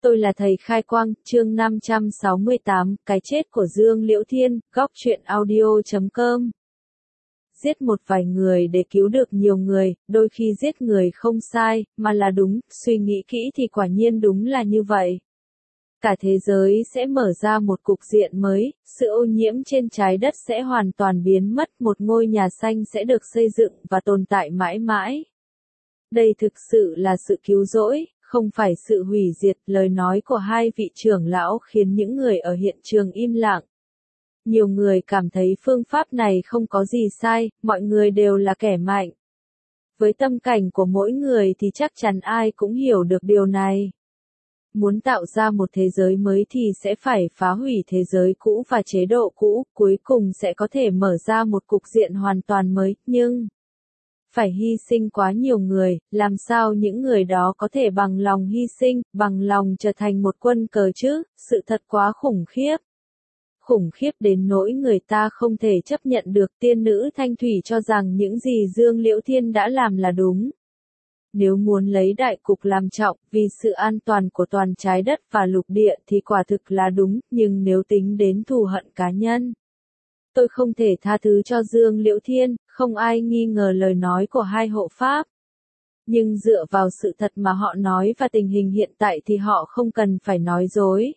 Tôi là thầy Khai Quang, chương 568, cái chết của Dương Liễu Thiên, góc truyện audio.com. Giết một vài người để cứu được nhiều người, đôi khi giết người không sai, mà là đúng, suy nghĩ kỹ thì quả nhiên đúng là như vậy. Cả thế giới sẽ mở ra một cục diện mới, sự ô nhiễm trên trái đất sẽ hoàn toàn biến mất, một ngôi nhà xanh sẽ được xây dựng và tồn tại mãi mãi. Đây thực sự là sự cứu rỗi, không phải sự hủy diệt. Lời nói của hai vị trưởng lão khiến những người ở hiện trường im lặng. Nhiều người cảm thấy phương pháp này không có gì sai, mọi người đều là kẻ mạnh. Với tâm cảnh của mỗi người thì chắc chắn ai cũng hiểu được điều này. Muốn tạo ra một thế giới mới thì sẽ phải phá hủy thế giới cũ và chế độ cũ, cuối cùng sẽ có thể mở ra một cục diện hoàn toàn mới, nhưng phải hy sinh quá nhiều người, làm sao những người đó có thể bằng lòng hy sinh, bằng lòng trở thành một quân cờ chứ, sự thật quá khủng khiếp. Khủng khiếp đến nỗi người ta không thể chấp nhận được. Tiên nữ Thanh Thủy cho rằng những gì Dương Liễu Thiên đã làm là đúng. Nếu muốn lấy đại cục làm trọng, vì sự an toàn của toàn trái đất và lục địa thì quả thực là đúng, nhưng nếu tính đến thù hận cá nhân, tôi không thể tha thứ cho Dương Liễu Thiên. Không ai nghi ngờ lời nói của hai hộ pháp. Nhưng dựa vào sự thật mà họ nói và tình hình hiện tại thì họ không cần phải nói dối.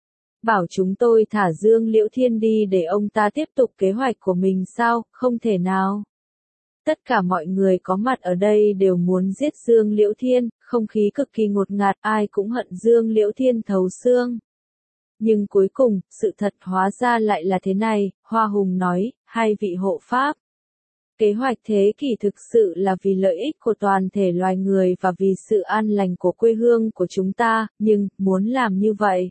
Bảo chúng tôi thả Dương Liễu Thiên đi để ông ta tiếp tục kế hoạch của mình sao? Không thể nào. Tất cả mọi người có mặt ở đây đều muốn giết Dương Liễu Thiên, không khí cực kỳ ngột ngạt, ai cũng hận Dương Liễu Thiên thấu xương. Nhưng cuối cùng, sự thật hóa ra lại là thế này, Hoa Hùng nói, hai vị hộ pháp. Kế hoạch thế kỷ thực sự là vì lợi ích của toàn thể loài người và vì sự an lành của quê hương của chúng ta, nhưng, muốn làm như vậy,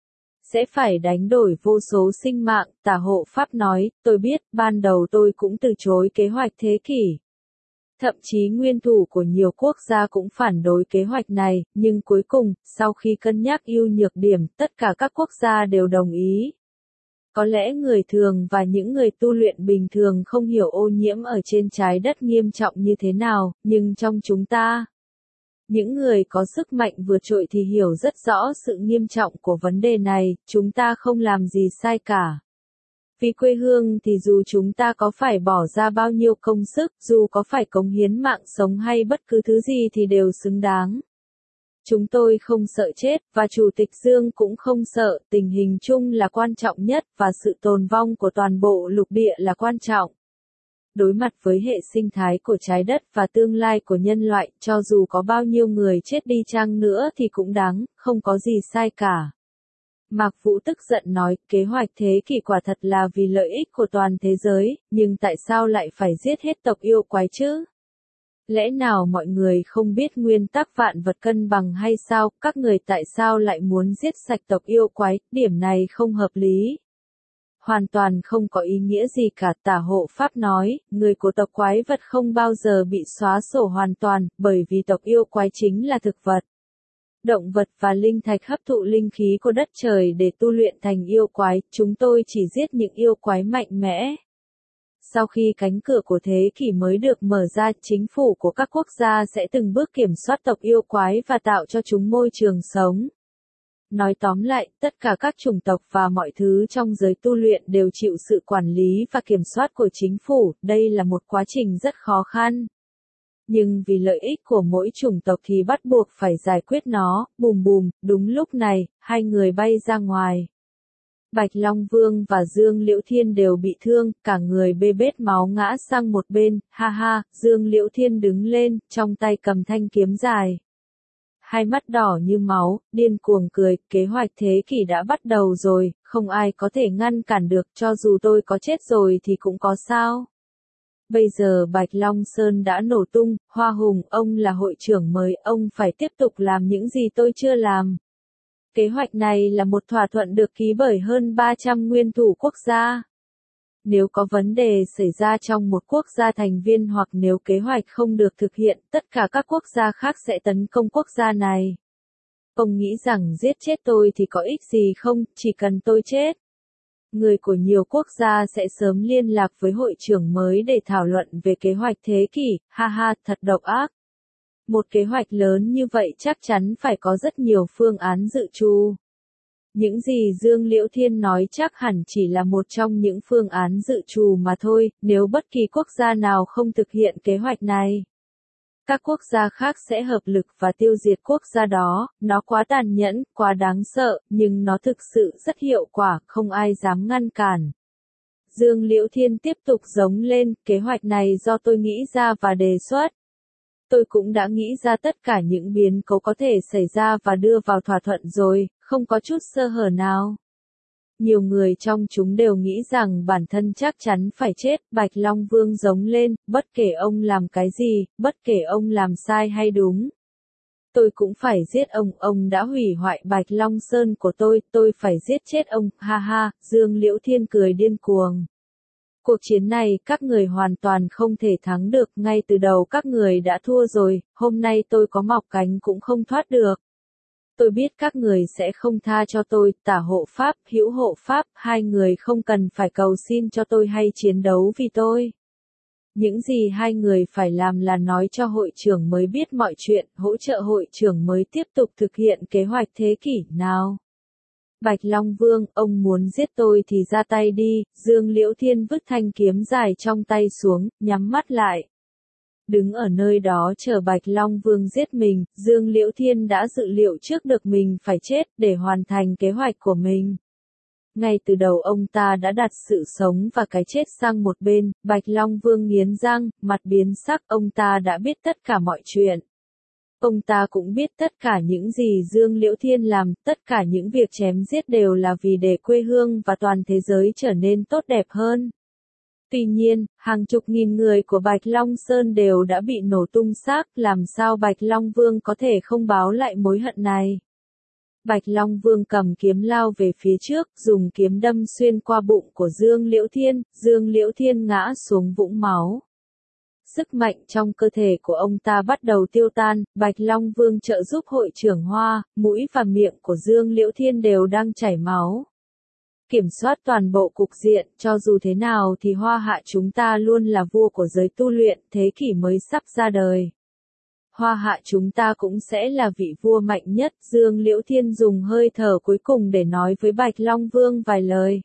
sẽ phải đánh đổi vô số sinh mạng. Tả hộ pháp nói, tôi biết, ban đầu tôi cũng từ chối kế hoạch thế kỷ. Thậm chí nguyên thủ của nhiều quốc gia cũng phản đối kế hoạch này, nhưng cuối cùng, sau khi cân nhắc ưu nhược điểm, tất cả các quốc gia đều đồng ý. Có lẽ người thường và những người tu luyện bình thường không hiểu ô nhiễm ở trên trái đất nghiêm trọng như thế nào, nhưng trong chúng ta, những người có sức mạnh vượt trội thì hiểu rất rõ sự nghiêm trọng của vấn đề này. Chúng ta không làm gì sai cả. Vì quê hương thì dù chúng ta có phải bỏ ra bao nhiêu công sức, dù có phải cống hiến mạng sống hay bất cứ thứ gì thì đều xứng đáng. Chúng tôi không sợ chết, và Chủ tịch Dương cũng không sợ. Tình hình chung là quan trọng nhất, và sự tồn vong của toàn bộ lục địa là quan trọng. Đối mặt với hệ sinh thái của trái đất và tương lai của nhân loại, cho dù có bao nhiêu người chết đi chăng nữa thì cũng đáng, không có gì sai cả. Mạc Vũ tức giận nói, kế hoạch thế kỷ quả thật là vì lợi ích của toàn thế giới, nhưng tại sao lại phải giết hết tộc yêu quái chứ? Lẽ nào mọi người không biết nguyên tắc vạn vật cân bằng hay sao? Các người tại sao lại muốn giết sạch tộc yêu quái? Điểm này không hợp lý. Hoàn toàn không có ý nghĩa gì cả. Tả hộ pháp nói, người của tộc quái vật không bao giờ bị xóa sổ hoàn toàn, bởi vì tộc yêu quái chính là thực vật, động vật và linh thạch hấp thụ linh khí của đất trời để tu luyện thành yêu quái. Chúng tôi chỉ giết những yêu quái mạnh mẽ. Sau khi cánh cửa của thế kỷ mới được mở ra, chính phủ của các quốc gia sẽ từng bước kiểm soát tộc yêu quái và tạo cho chúng môi trường sống. Nói tóm lại, tất cả các chủng tộc và mọi thứ trong giới tu luyện đều chịu sự quản lý và kiểm soát của chính phủ. Đây là một quá trình rất khó khăn. Nhưng vì lợi ích của mỗi chủng tộc thì bắt buộc phải giải quyết nó. Bùm bùm, đúng lúc này, hai người bay ra ngoài. Bạch Long Vương và Dương Liễu Thiên đều bị thương, cả người bê bết máu ngã sang một bên. Ha ha, Dương Liễu Thiên đứng lên, trong tay cầm thanh kiếm dài. Hai mắt đỏ như máu, điên cuồng cười, kế hoạch thế kỷ đã bắt đầu rồi, không ai có thể ngăn cản được, cho dù tôi có chết rồi thì cũng có sao. Bây giờ Bạch Long Sơn đã nổ tung. Hoa Hùng, ông là hội trưởng mới, ông phải tiếp tục làm những gì tôi chưa làm. Kế hoạch này là một thỏa thuận được ký bởi hơn 300 nguyên thủ quốc gia. Nếu có vấn đề xảy ra trong một quốc gia thành viên hoặc nếu kế hoạch không được thực hiện, tất cả các quốc gia khác sẽ tấn công quốc gia này. Ông nghĩ rằng giết chết tôi thì có ích gì không, chỉ cần tôi chết. Người của nhiều quốc gia sẽ sớm liên lạc với hội trưởng mới để thảo luận về kế hoạch thế kỷ. Ha ha, thật độc ác. Một kế hoạch lớn như vậy chắc chắn phải có rất nhiều phương án dự trù. Những gì Dương Liễu Thiên nói chắc hẳn chỉ là một trong những phương án dự trù mà thôi, nếu bất kỳ quốc gia nào không thực hiện kế hoạch này. Các quốc gia khác sẽ hợp lực và tiêu diệt quốc gia đó, nó quá tàn nhẫn, quá đáng sợ, nhưng nó thực sự rất hiệu quả, không ai dám ngăn cản. Dương Liễu Thiên tiếp tục giống lên, kế hoạch này do tôi nghĩ ra và đề xuất. Tôi cũng đã nghĩ ra tất cả những biến cố có thể xảy ra và đưa vào thỏa thuận rồi, không có chút sơ hở nào. Nhiều người trong chúng đều nghĩ rằng bản thân chắc chắn phải chết, Bạch Long Vương giống lên, bất kể ông làm cái gì, bất kể ông làm sai hay đúng. Tôi cũng phải giết ông đã hủy hoại Bạch Long Sơn của tôi phải giết chết ông, ha ha, Dương Liễu Thiên cười điên cuồng. Cuộc chiến này các người hoàn toàn không thể thắng được, ngay từ đầu các người đã thua rồi, hôm nay tôi có mọc cánh cũng không thoát được. Tôi biết các người sẽ không tha cho tôi, Tả hộ pháp, Hữu hộ pháp, hai người không cần phải cầu xin cho tôi hay chiến đấu vì tôi. Những gì hai người phải làm là nói cho hội trưởng mới biết mọi chuyện, hỗ trợ hội trưởng mới tiếp tục thực hiện kế hoạch thế kỷ nào. Bạch Long Vương, ông muốn giết tôi thì ra tay đi, Dương Liễu Thiên vứt thanh kiếm dài trong tay xuống, nhắm mắt lại. Đứng ở nơi đó chờ Bạch Long Vương giết mình, Dương Liễu Thiên đã dự liệu trước được mình phải chết để hoàn thành kế hoạch của mình. Ngay từ đầu ông ta đã đặt sự sống và cái chết sang một bên, Bạch Long Vương nghiến răng, mặt biến sắc, ông ta đã biết tất cả mọi chuyện. Ông ta cũng biết tất cả những gì Dương Liễu Thiên làm, tất cả những việc chém giết đều là vì để quê hương và toàn thế giới trở nên tốt đẹp hơn. Tuy nhiên, hàng chục nghìn người của Bạch Long Sơn đều đã bị nổ tung xác, làm sao Bạch Long Vương có thể không báo lại mối hận này. Bạch Long Vương cầm kiếm lao về phía trước, dùng kiếm đâm xuyên qua bụng của Dương Liễu Thiên ngã xuống vũng máu. Sức mạnh trong cơ thể của ông ta bắt đầu tiêu tan, Bạch Long Vương trợ giúp hội trưởng Hoa, mũi và miệng của Dương Liễu Thiên đều đang chảy máu. Kiểm soát toàn bộ cục diện, cho dù thế nào thì Hoa Hạ chúng ta luôn là vua của giới tu luyện, thế kỷ mới sắp ra đời. Hoa Hạ chúng ta cũng sẽ là vị vua mạnh nhất, Dương Liễu Thiên dùng hơi thở cuối cùng để nói với Bạch Long Vương vài lời.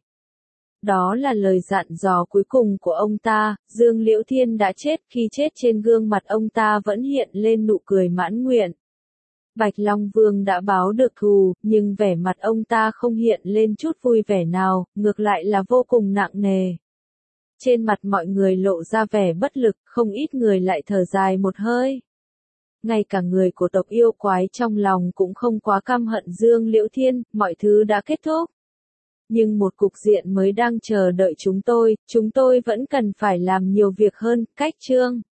Đó là lời dặn dò cuối cùng của ông ta, Dương Liễu Thiên đã chết, khi chết trên gương mặt ông ta vẫn hiện lên nụ cười mãn nguyện. Bạch Long Vương đã báo được thù, nhưng vẻ mặt ông ta không hiện lên chút vui vẻ nào, ngược lại là vô cùng nặng nề. Trên mặt mọi người lộ ra vẻ bất lực, không ít người lại thở dài một hơi. Ngay cả người của tộc yêu quái trong lòng cũng không quá căm hận Dương Liễu Thiên, mọi thứ đã kết thúc. Nhưng một cục diện mới đang chờ đợi chúng tôi vẫn cần phải làm nhiều việc hơn, cách chương.